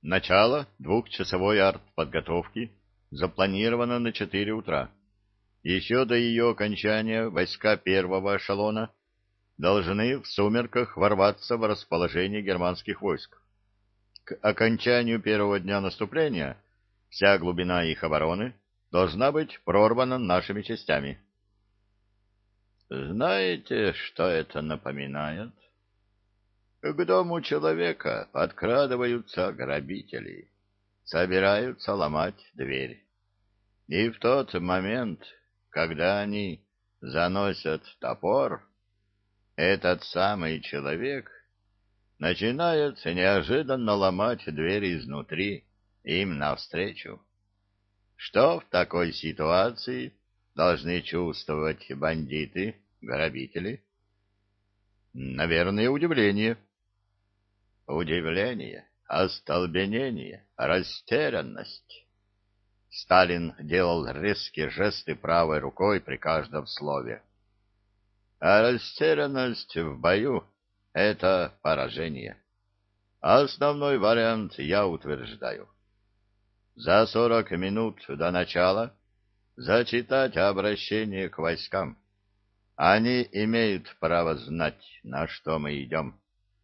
Начало двухчасовой артподготовки запланировано на 4 утра. Еще до ее окончания войска первого эшелона должны в сумерках ворваться в расположение германских войск. К окончанию первого дня наступления вся глубина их обороны должна быть прорвана нашими частями. Знаете, что это напоминает? К дому человека подкрадываются грабители, собираются ломать дверь. И в тот момент, когда они заносят топор, этот самый человек начинает неожиданно ломать дверь изнутри им навстречу. Что в такой ситуации должны чувствовать бандиты, грабители? Наверное, удивление. Удивление, остолбенение, растерянность. Сталин делал резкие жесты правой рукой при каждом слове. А растерянность в бою — это поражение. Основной вариант я утверждаю. За 40 минут до начала зачитать обращение к войскам. Они имеют право знать, на что мы идем.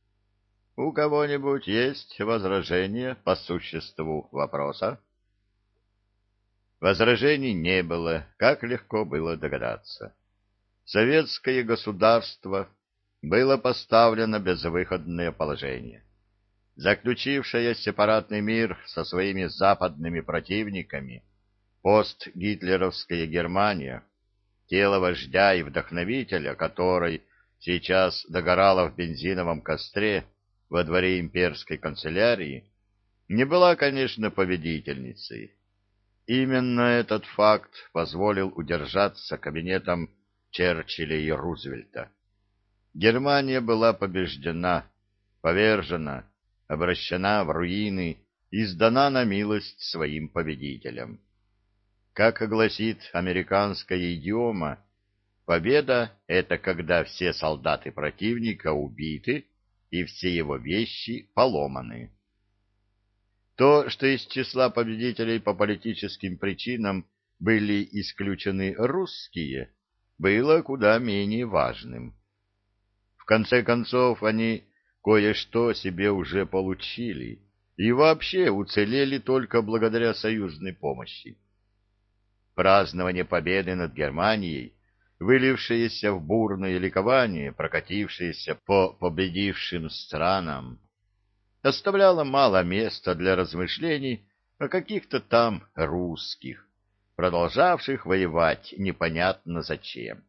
У кого-нибудь есть возражения по существу вопроса? Возражений не было, как легко было догадаться. Советское государство было поставлено в безвыходное положение. Заключившая сепаратный мир со своими западными противниками, постгитлеровская Германия, тело вождя и вдохновителя, которой сейчас догорала в бензиновом костре во дворе имперской канцелярии, не была, конечно, победительницей. Именно этот факт позволил удержаться кабинетам Черчилля и Рузвельта. Германия была побеждена, повержена, обращена в руины и сдана на милость своим победителям. Как гласит американская идиома, победа — это когда все солдаты противника убиты и все его вещи поломаны. То, что из числа победителей по политическим причинам были исключены русские, было куда менее важным. В конце концов, они кое-что себе уже получили и вообще уцелели только благодаря союзной помощи. Празднование победы над Германией, вылившееся в бурное ликование, прокатившееся по победившим странам, оставляло мало места для размышлений о каких-то там русских, продолжавших воевать непонятно зачем.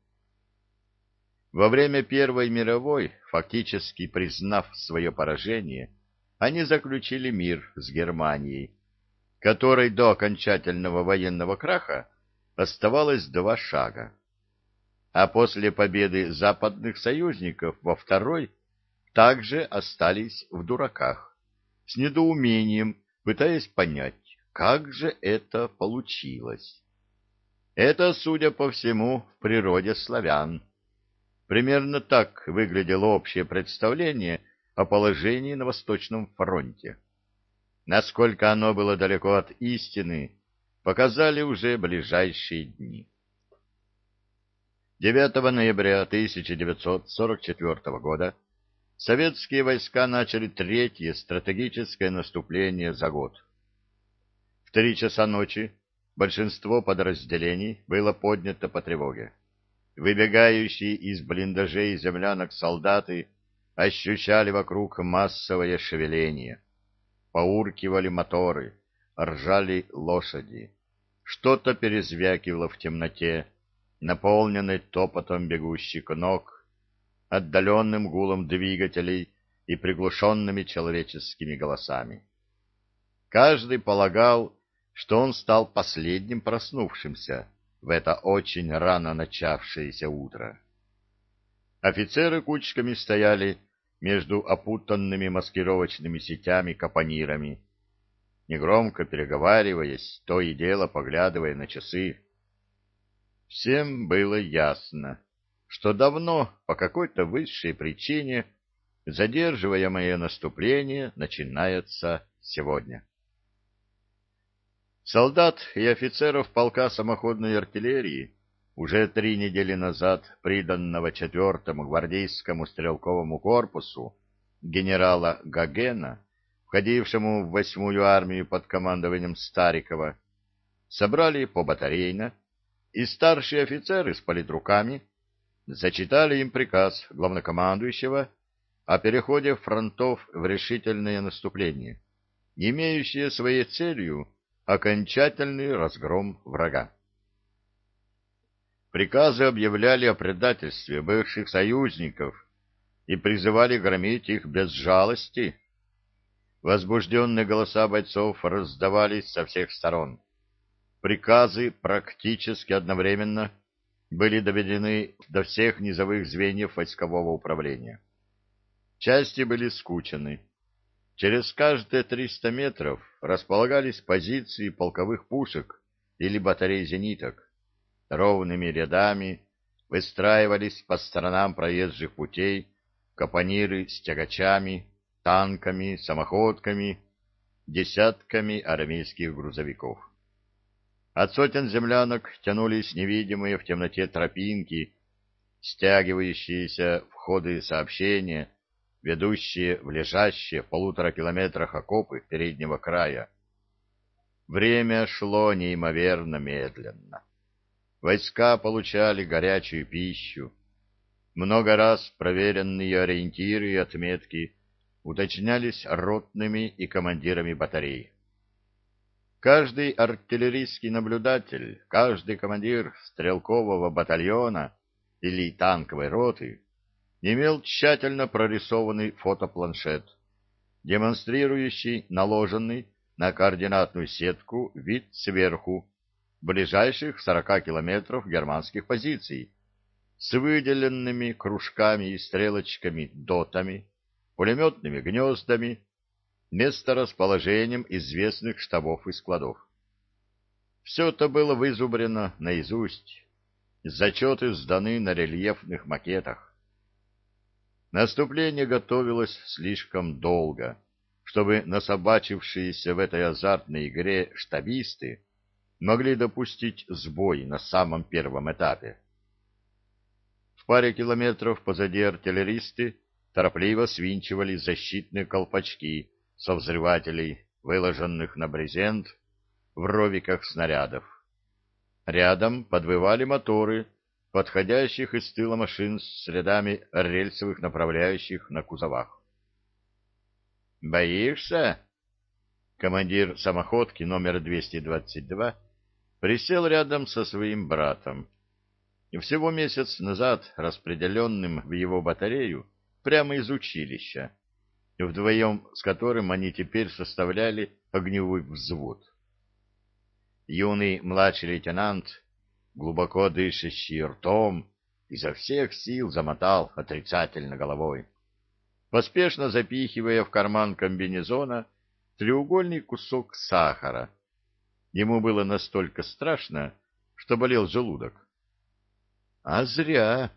Во время Первой мировой, фактически признав свое поражение, они заключили мир с Германией, которой до окончательного военного краха оставалось 2 шага. А после победы западных союзников во второй также остались в дураках, с недоумением пытаясь понять, как же это получилось. Это, судя по всему, в природе славян. Примерно так выглядело общее представление о положении на Восточном фронте. Насколько оно было далеко от истины, показали уже ближайшие дни. 9 ноября 1944 года советские войска начали третье стратегическое наступление за год. В 3 часа ночи большинство подразделений было поднято по тревоге. Выбегающие из блиндажей землянок солдаты ощущали вокруг массовое шевеление. Поуркивали моторы, ржали лошади. Что-то перезвякивало в темноте, наполненной топотом бегущих ног, отдаленным гулом двигателей и приглушенными человеческими голосами. Каждый полагал, что он стал последним проснувшимся в это очень рано начавшееся утро. Офицеры кучками стояли между опутанными маскировочными сетями капонирами, негромко переговариваясь, то и дело поглядывая на часы. Всем было ясно, что давно, по какой-то высшей причине, задерживаемое наступление начинается сегодня. Солдат и офицеров полка самоходной артиллерии, уже 3 недели назад приданного 4-му гвардейскому стрелковому корпусу генерала Гогена, входившему в 8-ю армию под командованием Старикова, собрали побатарейно, и старшие офицеры с политруками зачитали им приказ главнокомандующего о переходе фронтов в решительное наступление, имеющее своей целью окончательный разгром врага. Приказы объявляли о предательстве бывших союзников и призывали громить их без жалости. Возбужденные голоса бойцов раздавались со всех сторон. Приказы практически одновременно были доведены до всех низовых звеньев войскового управления. Части были скучены. Через каждые 300 метров располагались позиции полковых пушек или батарей зениток. Ровными рядами выстраивались по сторонам проезжих путей капониры с тягачами, танками, самоходками, десятками армейских грузовиков. От сотен землянок тянулись невидимые в темноте тропинки, стягивающиеся в ходы сообщения, ведущие в лежащие в 1,5 километрах окопы переднего края. Время шло неимоверно медленно. Войска получали горячую пищу. Много раз проверенные ориентиры и отметки уточнялись ротными и командирами батарей. Каждый артиллерийский наблюдатель, каждый командир стрелкового батальона или танковой роты имел тщательно прорисованный фотопланшет, демонстрирующий наложенный на координатную сетку вид сверху ближайших 40 километров германских позиций с выделенными кружками и стрелочками дотами, пулеметными гнездами, месторасположением известных штабов и складов. Все это было вызубрено наизусть. Зачеты сданы на рельефных макетах. Наступление готовилось слишком долго, чтобы насобачившиеся в этой азартной игре штабисты могли допустить сбой на самом первом этапе. В паре километров позади артиллеристы торопливо свинчивали защитные колпачки со взрывателей, выложенных на брезент в ровиках снарядов. Рядом подвывали моторы подходящих из тыла машин с рядами рельсовых направляющих на кузовах. «Боишься?» Командир самоходки номер 222 присел рядом со своим братом. Всего месяц назад распределенным в его батарею прямо из училища, вдвоем с которым они теперь составляли огневой взвод. Юный младший лейтенант, глубоко дышащий ртом, изо всех сил замотал отрицательно головой, поспешно запихивая в карман комбинезона треугольный кусок сахара. Ему было настолько страшно, что болел желудок. А зря.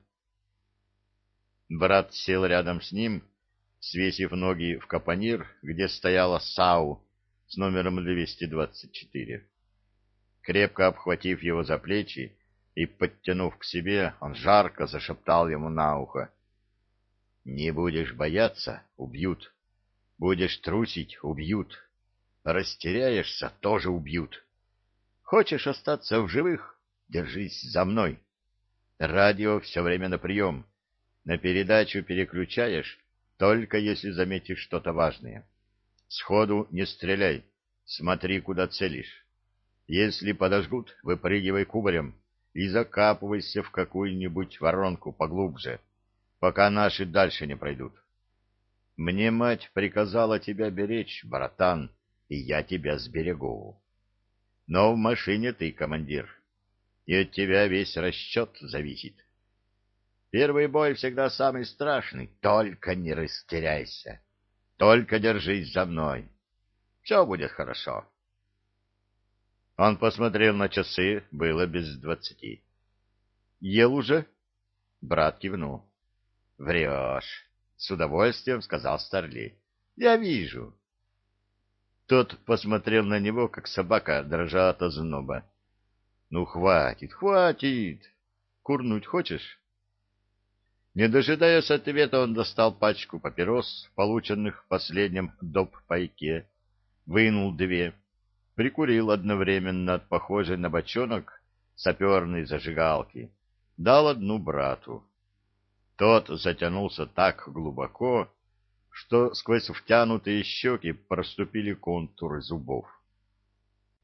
Брат сел рядом с ним, свесив ноги в капонир, где стояла САУ с номером 224. Крепко обхватив его за плечи и подтянув к себе, он жарко зашептал ему на ухо: «Не будешь бояться — убьют. Будешь трусить — убьют. Растеряешься — тоже убьют. Хочешь остаться в живых — держись за мной. Радио все время на прием. На передачу переключаешь, только если заметишь что-то важное. Сходу не стреляй, смотри, куда целишь. Если подожгут, выпрыгивай кубарем и закапывайся в какую-нибудь воронку поглубже, пока наши дальше не пройдут. Мне мать приказала тебя беречь, братан, и я тебя сберегу. Но в машине ты командир, и от тебя весь расчет зависит. Первый бой всегда самый страшный, только не растеряйся, только держись за мной. Все будет хорошо». Он посмотрел на часы, было без 20. «Ел уже?» Брат кивнул. «Врешь», — с удовольствием сказал Старлей. «Я вижу». Тот посмотрел на него, как собака, дрожа от озноба. — Ну, хватит, хватит. Курнуть хочешь? Не дожидаясь ответа, он достал пачку папирос, полученных в последнем доп-пайке, вынул две, прикурил одновременно от похожей на бочонок саперной зажигалки, дал одну брату. Тот затянулся так глубоко, что сквозь втянутые щеки проступили контуры зубов.